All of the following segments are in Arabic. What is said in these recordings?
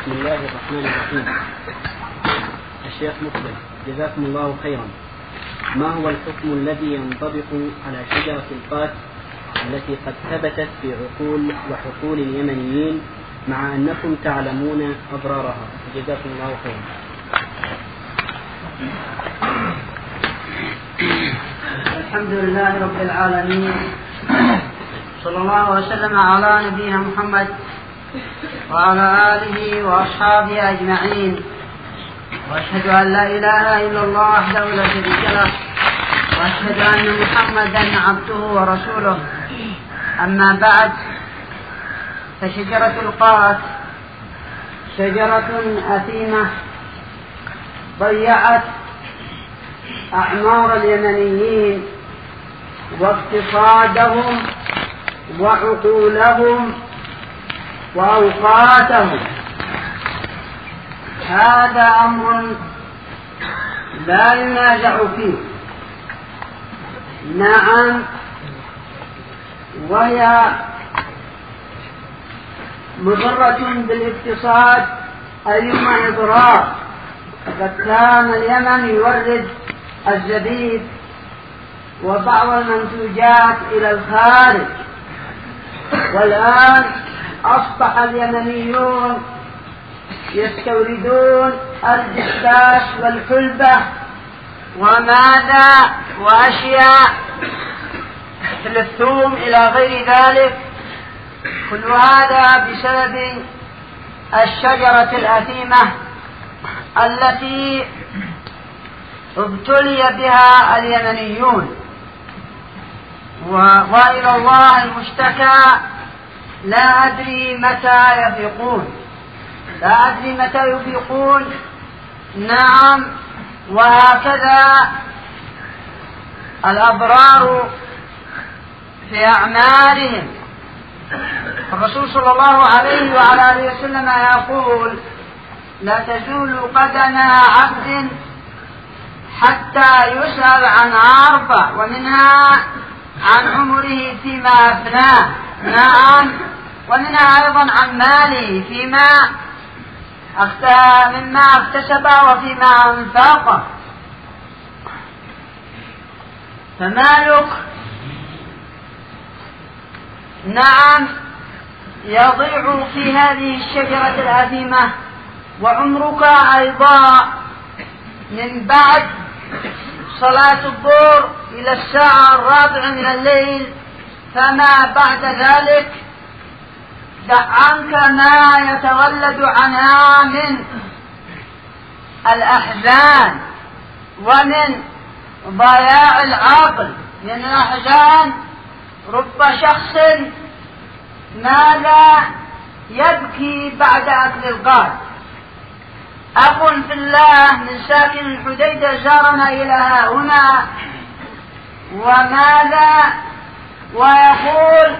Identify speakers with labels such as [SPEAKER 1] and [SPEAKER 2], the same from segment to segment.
[SPEAKER 1] بسم الله الرحمن الرحيم. الشيخ مقبل جزاكم الله خيرا، ما هو الحكم الذي ينطبق على شجرة القات التي قد ثبتت في عقول وحقول اليمنيين مع أنكم تعلمون أضرارها؟ جزاكم الله خيرا.
[SPEAKER 2] الحمد لله رب العالمين، صلى الله وسلم على نبينا محمد وعلى آله وأصحابه أجمعين، وأشهد أن لا إله إلا الله وحده لا شريك له، وأشهد أن محمدا عبده ورسوله. أما بعد، فشجرة القات شجرة أثيمة ضيعت أعمار اليمنيين واقتصادهم وعقولهم وأوقاتهم. هذا أمر لا ينازع فيه. نعم، وهي مضرة بالاقتصاد أيما إضرار. فقد كان اليمن يورد الزبيب وبعض المنتوجات إلى الخارج، والآن أصبح اليمنيون يستوردون الدشداش والحلبة وماذا وأشياء مثل الثوم إلى غير ذلك. كل هذا بسبب الشجرة الأثيمة التي ابتلي بها اليمنيون، وإلى الله المشتكى. لا أدري متى يفيقون، لا أدري متى يفيقون. نعم، وهكذا الأبرار في أعمالهم. الرسول صلى الله عليه وعلى آله وسلم يقول: لا تزول قدم عبد حتى يسأل عن عرفة، ومنها عن عمره فيما أفناه. نعم، ومنها أيضا عن ماله مما اكتسب وفيما أنفقه. فمالك نعم يضيع في هذه الشجرة الأثيمة، وعمرك أيضا من بعد صلاة الظهر إلى الساعة 4 من الليل، فما بعد ذلك دع عنك ما يتولد عنها من الأحزان ومن ضياع العقل. من الأحزان رب شخص ماذا يبكي بعد أكل القات. أخ في الله من ساكن الحديدة زارنا إلى هنا، وماذا ويقول: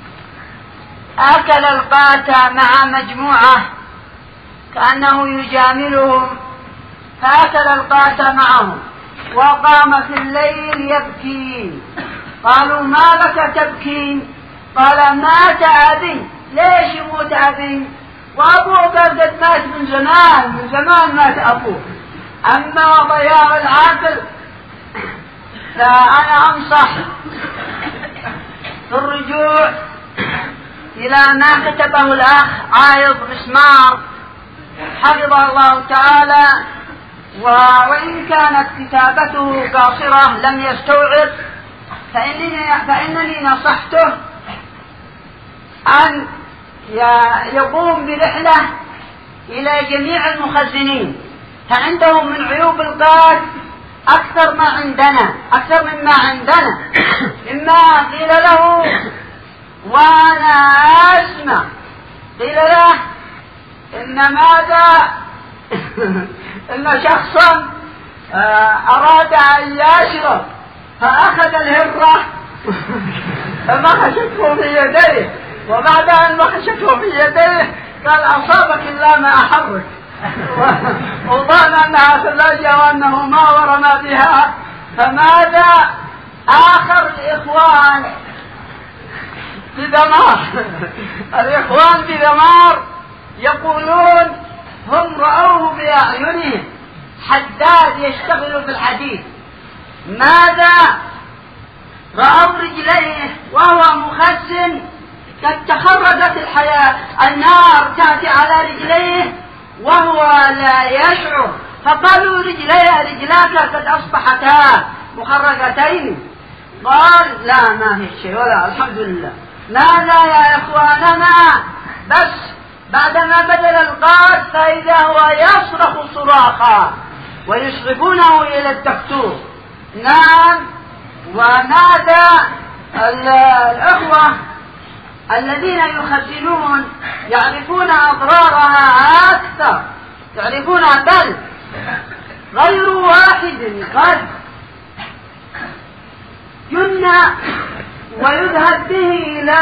[SPEAKER 2] أكل القات مع مجموعة كأنه يجاملهم، فأكل القات معهم وقام في الليل يبكي. قالوا: ما لك تبكي؟ قال: مات أبي. ليش يموت أبي؟ وأبوه قد مات من زمان مات أبوه. أما ضياع العقل فأنا أنصح بالرجوع إلى ما كتبه الأخ عايض مسمار حفظه الله تعالى، وإن كانت كتابته قاصرة لم يستوعب، فإنني نصحته أن يقوم برحلة إلى جميع المخزنين، فعندهم من عيوب القات أكثر مما عندنا. إما قيل له وأنا أسمع، قيل له إن ماذا إن شخصا أراد أن يشرب فأخذ الهرة فمخشته في يديه، وبعد أن مخشته في يديه قال: أصابك الله ما أحرك، وظن أنها ثلاجة وأنه ما ورم بها. فماذا آخر الإخوان في دمار الإخوان في دمار يقولون بأعينهم حداد يشتغل في الحديد. ماذا؟ رأوا رجليه وهو مخزن قد تخرجت الحياة، النار تأتي على رجليه وهو لا يشعر، فقالوا رجلاك قد أصبحتا مخرجتين. قال لا ما في شيء ولا الحمد لله. ماذا يا إخواننا؟ بس بعدما بدل القاد فإذا هو يصرخ صراخا ويصرفونه إلى الدكتور. نعم. وماذا الأخوة الذين يخزنون يعرفون أضرارها أكثر، يعرفون بل غير واحد قد يمنع ويذهب به إلى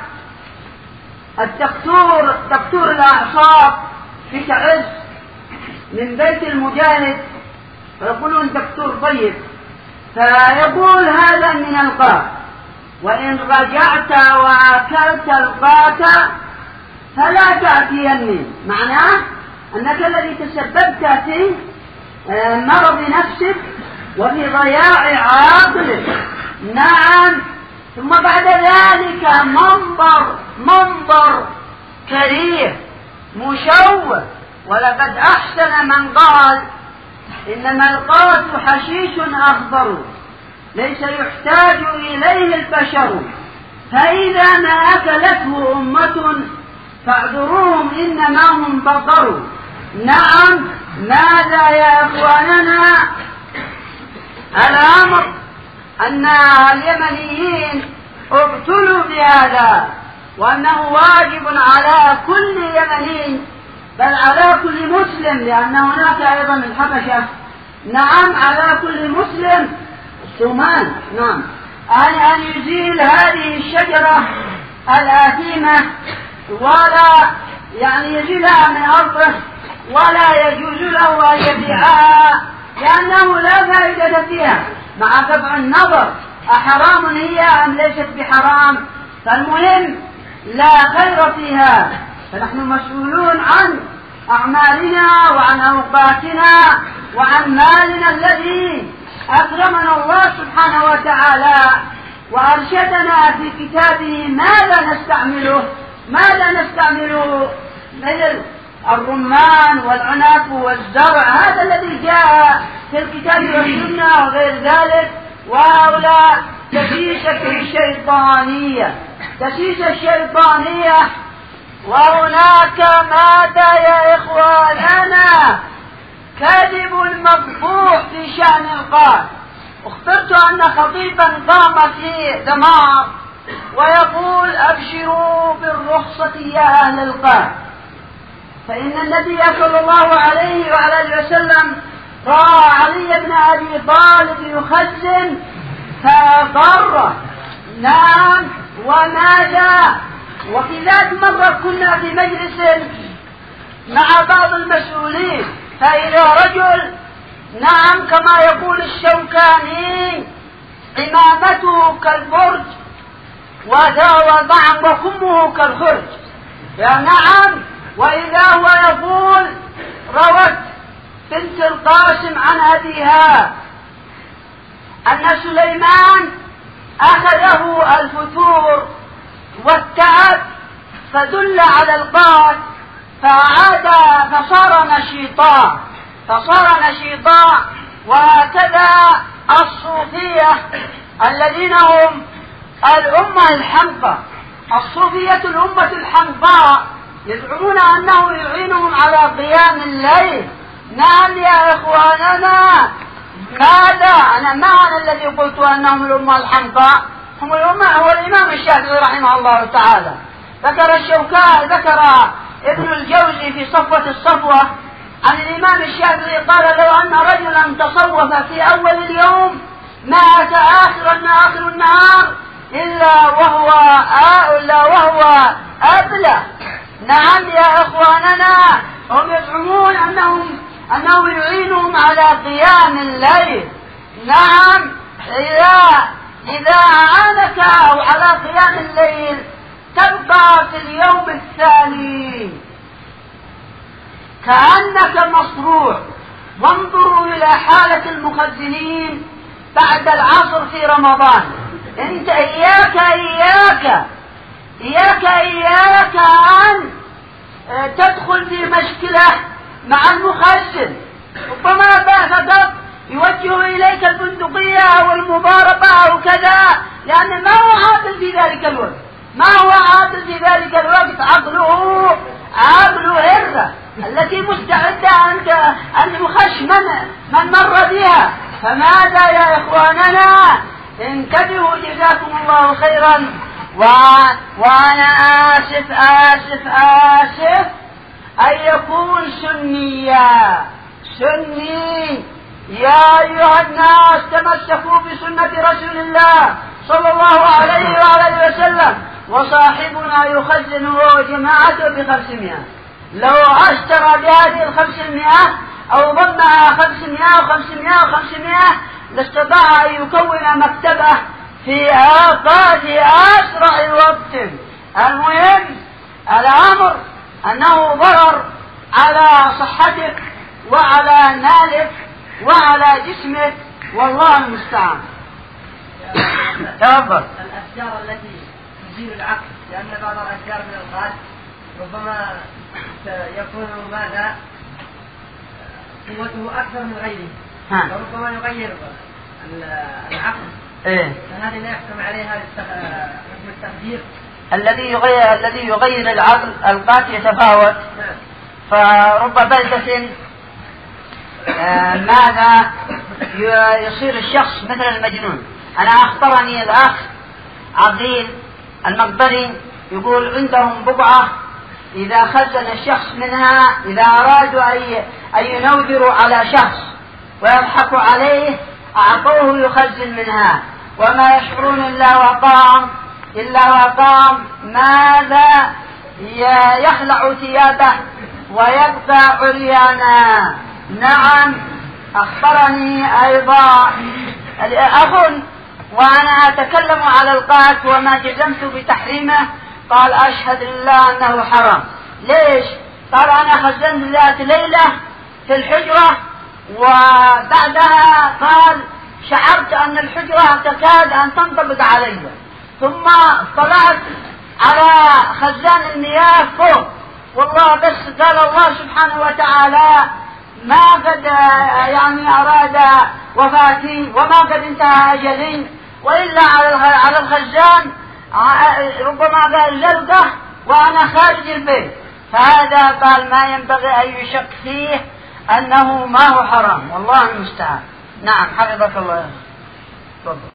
[SPEAKER 2] دكتور الأعصاب في تعز من بيت المجاهد، ويقولون دكتور طيب، فيقول هذا من القات، وإن رجعت وأكلت القات فلا تأتيني. معناه أنك الذي تسببت في مرض نفسك وفي ضياع عقلك. نعم. ثم بعد ذلك منظر كريه مشوه. ولقد أحسن من قال إنما القات حشيش أخضر ليس يحتاج إليه البشر، فإذا ما أكلته أمة فاعذروهم إنما هم بقر. نعم. ماذا يا إخواننا؟ الأمر أن اليمنيين ابتلوا بهذا، وأنه واجب على كل يمني بل على كل مسلم، لأن هناك أيضا الحبشة. نعم. على كل مسلم الصومال. نعم. أن يزيل هذه الشجرة الآثمة، ولا يزيلها من أرضه، ولا يجوز له أن يبيعها لأنه لا فائدة فيها، مع قطع النظر أحرام هي أم ليست بحرام، فالمهم لا خير فيها. فنحن مسؤولون عن أعمالنا وعن أوقاتنا وعن مالنا الذي أكرمنا الله سبحانه وتعالى وأرشدنا في كتابه ماذا نستعمله مثل الرمان والعنب والزرع، هذا الذي جاء في الكتاب والسنة وغير ذلك. وهؤلاء دسيسة الشيطانية. وهناك ماذا يا إخواننا؟ كذب مفضوح في شأن القات. اخبرت أن خطيبا قام في دمار ويقول أبشروا بالرخصة يا أهل القات، فإن النبي صلى الله عليه وعلى وسلم رأى علي بن أبي طالب يخزن فأضره. نعم. وماذا؟ وفي ذات مرة كنا في مجلس مع بعض المسؤولين، فإذا رجل نعم كما يقول الشوكاني عمامته كالبرج وكمه كالخرج. نعم. وإذا هو يقول روت بنت القاسم عن أبيها أن سليمان أخذه الفتور والتعب فدل على القات فعاد فصار نشيطا. وهكذا الصوفية الذين هم الأمة الحمقى، الصوفية الأمة الحمقاء يزعمون أنه يعينهم على قيام الليل. نعم يا إخواننا. ماذا؟ أنا ما أنا الذي قلت أنهم الأمة الحمقاء، هم الأمة. هو الإمام الشافعي رحمه الله تعالى ذكر ابن الجوزي في صفوة الصفوة عن الإمام الشافعي قال لو أن رجلا تصوف في أول اليوم مات آخر النهار إلا وهو أبلى. نعم يا إخواننا. هم يزعمون أنه يعينهم على قيام الليل. نعم. إذا أعانك على قيام الليل تبقى في اليوم الثاني كأنك مصروع. وانظروا إلى حالة المخزنين بعد العصر في رمضان. انت إياك أن تدخل في مشكلة مع المخزن. ربما فقط يوجه إليك البندقية أو المضاربة أو كذا، لأن ما هو عادل في ذلك الوقت. عقله هرة التي مستعدة أن يخش من مر بها. فماذا يا إخواننا؟ انتبهوا جزاكم الله خيرا. وأنا آسف أن يكون سني. يا أيها الناس تمسكوا بسنة رسول الله صلى الله عليه وآله وسلم. وصاحبنا يخزن هو وجماعته ب500. لو اشترى بهذه 500 أو ضمنها 500 لاستطاع أن يكون مكتبه في أسرع وقت. المهم الأمر أنه ضرر على صحتك وعلى مالك وعلى جسمك، والله المستعان. تفضل.
[SPEAKER 3] الأشجار التي تزيل العقل، لأن بعض الأشجار من الغاز ربما يكون ماذا قوته أكثر من غيره، وربما يغير العقل. فهذه لا يحكم عليها حكم التخدير.
[SPEAKER 2] الذي يغير العقل القات يتفاوت. فرب بلدة ماذا يصير الشخص مثل المجنون. أنا أخبرني الأخ عقيل المقبري يقول عندهم بقعة إذا خزن الشخص منها، إذا أرادوا أن ينودروا على شخص ويضحكوا عليه أعطوه يخزن منها، وما يشعرون إلا وقام ماذا يخلع ثيابه ويبقى عريانا. نعم أخبرني أيضا أخ وأنا أتكلم على القات وما جزمت بتحريمه، قال أشهد لله أنه حرام. ليش؟ قال أنا خزنت ذات ليلة في الحجرة، وبعدها قال شعرت أن الحجرة تكاد أن تنطبق علي، ثم طلعت على خزان المياه فوق، والله بس قال الله سبحانه وتعالى ما قد أراد وفاتي وما قد انتهى أجلي، وإلا على الخزان ربما قال زلقة وأنا خارج البيت. فهذا قال ما ينبغي أن يشك فيه أنه ما هو حرام، والله المستعان. نعم حفظك الله.